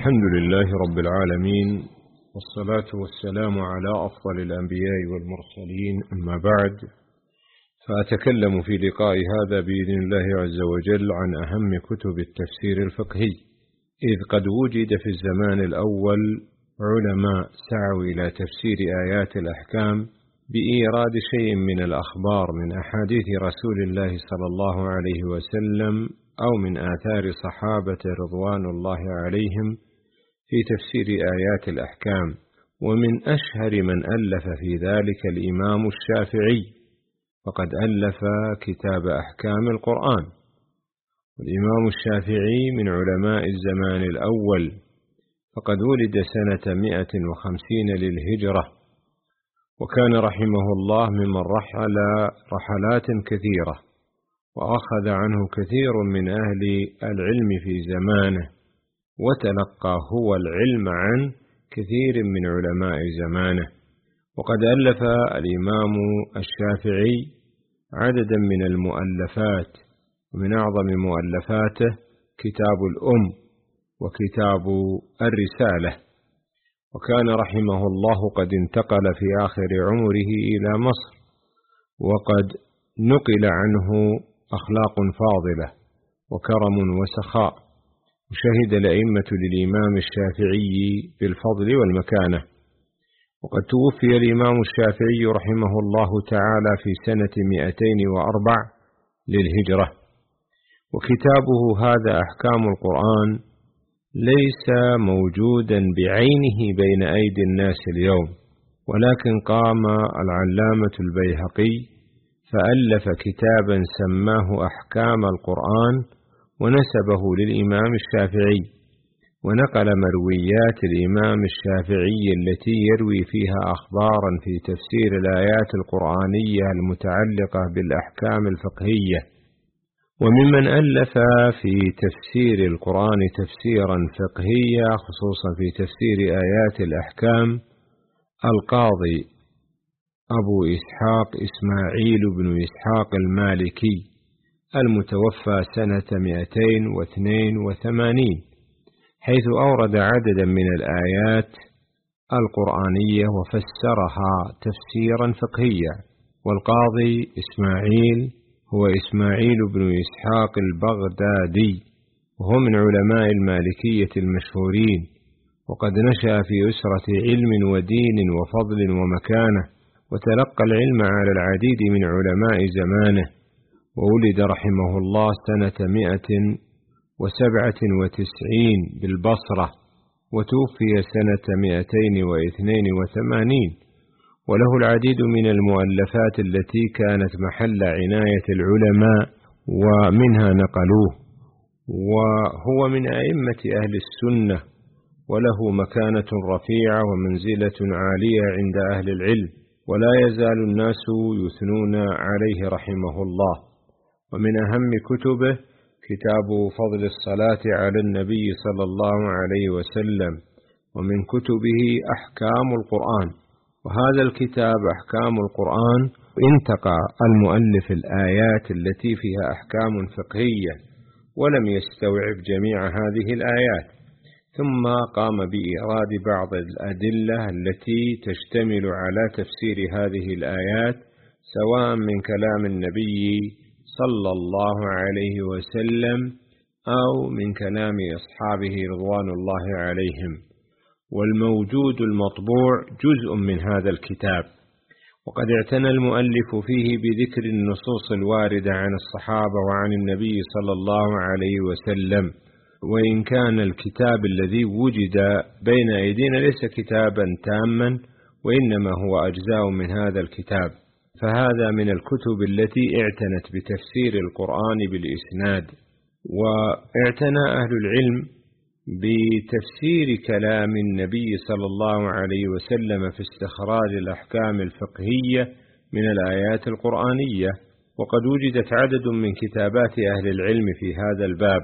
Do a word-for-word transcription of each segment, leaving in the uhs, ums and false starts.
الحمد لله رب العالمين، والصلاة والسلام على أفضل الأنبياء والمرسلين، أما بعد، فأتكلم في لقاء هذا بإذن الله عز وجل عن أهم كتب التفسير الفقهي، إذ قد وجد في الزمان الأول علماء سعوا إلى تفسير آيات الأحكام بإيراد شيء من الأخبار من أحاديث رسول الله صلى الله عليه وسلم أو من آثار صحابة رضوان الله عليهم في تفسير آيات الأحكام. ومن أشهر من ألف في ذلك الإمام الشافعي، فقد ألف كتاب أحكام القرآن. والإمام الشافعي من علماء الزمان الأول، فقد ولد سنة مئة وخمسين للهجرة، وكان رحمه الله ممن رحل رحلات كثيرة، وأخذ عنه كثير من أهل العلم في زمانه، وتلقى هو العلم عن كثير من علماء زمانه. وقد ألف الإمام الشافعي عددا من المؤلفات، ومن أعظم مؤلفاته كتاب الأم وكتاب الرسالة. وكان رحمه الله قد انتقل في آخر عمره إلى مصر، وقد نقل عنه أخلاق فاضلة وكرم وسخاء، وشهد الأئمة للإمام الشافعي بالفضل والمكانة. وقد توفي الإمام الشافعي رحمه الله تعالى في سنة مئتين وأربع للهجرة. وكتابه هذا أحكام القرآن ليس موجودا بعينه بين أيدي الناس اليوم، ولكن قام العلامة البيهقي فألف كتابا سماه أحكام القرآن، ونسبه للإمام الشافعي، ونقل مرويات الإمام الشافعي التي يروي فيها أخبارا في تفسير الآيات القرآنية المتعلقة بالأحكام الفقهية. وممن ألف في تفسير القرآن تفسيرا فقهيا، خصوصا في تفسير آيات الأحكام، القاضي أبو إسحاق إسماعيل بن إسحاق المالكي، المتوفى سنة مئتين واثنين وثمانين، حيث أورد عددا من الآيات القرآنية وفسرها تفسيرا فقهيا. والقاضي إسماعيل هو إسماعيل بن إسحاق البغدادي، وهو من علماء المالكية المشهورين، وقد نشأ في أسرة علم ودين وفضل ومكانة، وتلقى العلم على العديد من علماء زمانه. وولد رحمه الله سنة مئة وسبعة وتسعين بالبصرة، وتوفي سنة مئتين واثنين وثمانين، وله العديد من المؤلفات التي كانت محل عناية العلماء ومنها نقلوه. وهو من أئمة أهل السنة، وله مكانة رفيعة ومنزلة عالية عند أهل العلم، ولا يزال الناس يثنون عليه رحمه الله. ومن أهم كتبه كتاب فضل الصلاة على النبي صلى الله عليه وسلم، ومن كتبه أحكام القرآن. وهذا الكتاب أحكام القرآن انتقى المؤلف الآيات التي فيها أحكام فقهية، ولم يستوعب جميع هذه الآيات، ثم قام بإيراد بعض الأدلة التي تشتمل على تفسير هذه الآيات، سواء من كلام النبي صلى الله عليه وسلم أو من كلام أصحابه رضوان الله عليهم. والموجود المطبوع جزء من هذا الكتاب، وقد اعتنى المؤلف فيه بذكر النصوص الواردة عن الصحابة وعن النبي صلى الله عليه وسلم. وإن كان الكتاب الذي وجد بين أيدينا ليس كتابا تاما، وإنما هو أجزاء من هذا الكتاب، فهذا من الكتب التي اعتنت بتفسير القرآن بالإسناد. واعتنى أهل العلم بتفسير كلام النبي صلى الله عليه وسلم في استخراج الأحكام الفقهية من الآيات القرآنية، وقد وجدت عدد من كتابات أهل العلم في هذا الباب.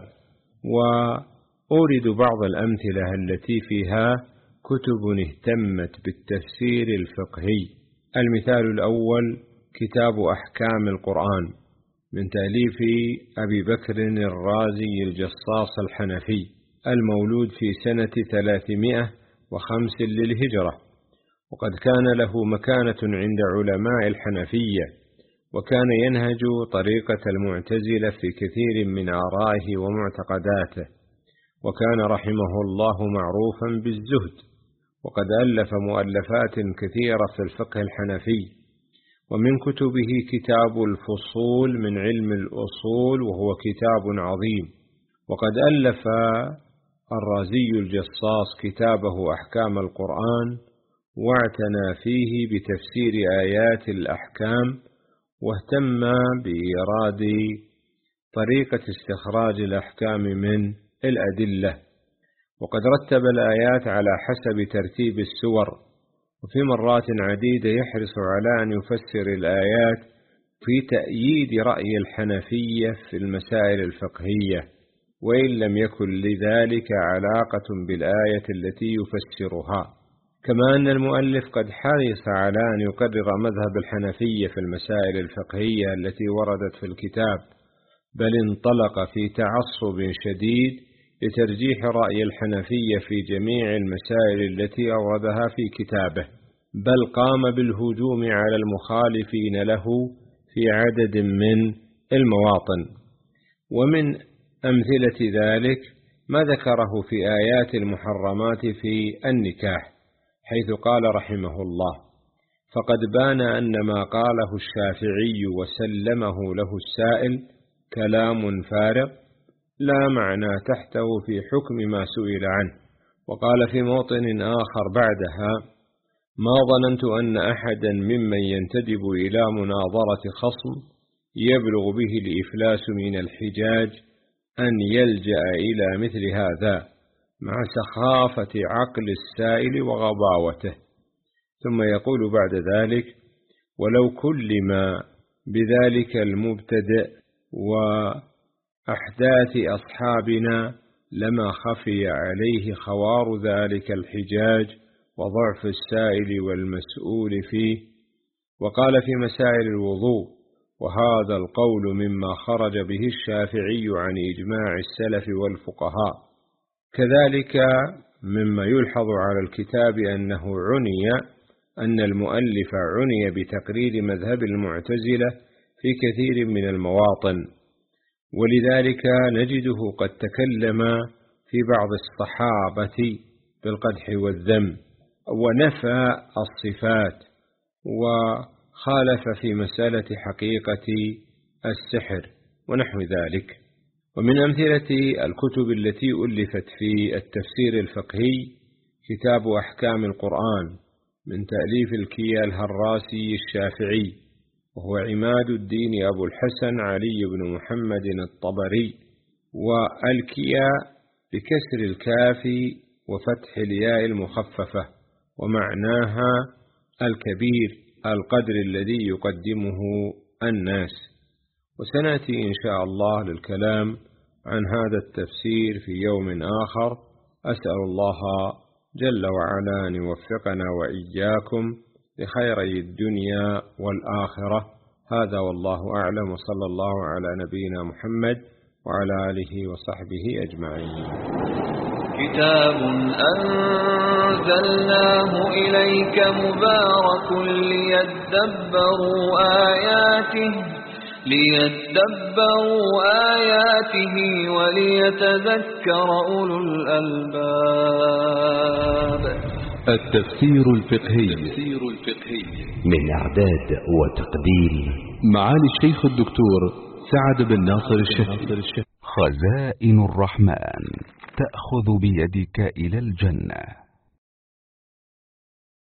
وأورد بعض الأمثلة التي فيها كتب اهتمت بالتفسير الفقهي. المثال الأول كتاب أحكام القرآن من تأليف أبي بكر الرازي الجصاص الحنفي. المولود في سنة ثلاثمائة وخمس للهجرة، وقد كان له مكانة عند علماء الحنفية، وكان ينهج طريقة المعتزلة في كثير من آرائه ومعتقداته، وكان رحمه الله معروفا بالزهد، وقد ألف مؤلفات كثيرة في الفقه الحنفي، ومن كتبه كتاب الفصول من علم الأصول، وهو كتاب عظيم. وقد ألف الرازي الجصاص كتابه أحكام القرآن، واعتنى فيه بتفسير آيات الأحكام، واهتم بإيراد طريقة استخراج الأحكام من الأدلة، وقد رتب الآيات على حسب ترتيب السور، وفي مرات عديدة يحرص على أن يفسر الآيات في تأييد رأي الحنفية في المسائل الفقهية، وإن لم يكن لذلك علاقة بالآية التي يفسرها. كما أن المؤلف قد حرص على أن يقرر مذهب الحنفية في المسائل الفقهية التي وردت في الكتاب، بل انطلق في تعصب شديد لترجيح رأي الحنفية في جميع المسائل التي أوردها في كتابه، بل قام بالهجوم على المخالفين له في عدد من المواطن. ومن أمثلة ذلك ما ذكره في آيات المحرمات في النكاح، حيث قال رحمه الله: فقد بان أن ما قاله الشافعي وسلمه له السائل كلام فارغ لا معنى تحته في حكم ما سئل عنه. وقال في موطن آخر بعدها: ما ظننت أن أحدا ممن ينتدب إلى مناظرة خصم يبلغ به الإفلاس من الحجاج أن يلجأ إلى مثل هذا، مع سخافة عقل السائل وغباوته. ثم يقول بعد ذلك: ولو كلم بذلك المبتدئ وأحداث أصحابنا لما خفي عليه خوار ذلك الحجاج وضعف السائل والمسؤول فيه. وقال في مسائل الوضوء: وهذا القول مما خرج به الشافعي عن إجماع السلف والفقهاء. كذلك مما يلحظ على الكتاب أنه عني أن المؤلف عني بتقرير مذهب المعتزلة في كثير من المواطن، ولذلك نجده قد تكلم في بعض الصحابة بالقدح والذم، ونفى الصفات، وخالف في مسألة حقيقة السحر ونحو ذلك. ومن أمثلة الكتب التي ألفت في التفسير الفقهي كتاب أحكام القرآن من تأليف الكيا الهراسي الشافعي، وهو عماد الدين أبو الحسن علي بن محمد الطبري، والكيا بكسر الكاف وفتح الياء المخففة، ومعناها الكبير القدر الذي يقدمه الناس. وسنأتي إن شاء الله للكلام عن هذا التفسير في يوم آخر. أسأل الله جل وعلا أن يوفقنا وإياكم لخيري الدنيا والآخرة. هذا والله أعلم، وصلى الله على نبينا محمد وعلى آله وصحبه أجمعين. كتاب أنزلناه إليك مبارك ليدبروا آياته ليدبروا آياته وليتذكر أولو الألباب. التفسير الفقهي من إعداد وتقديم معالي الشيخ الدكتور سعد بن ناصر الشهري. خزائن الرحمن تأخذ بيدك إلى الجنة.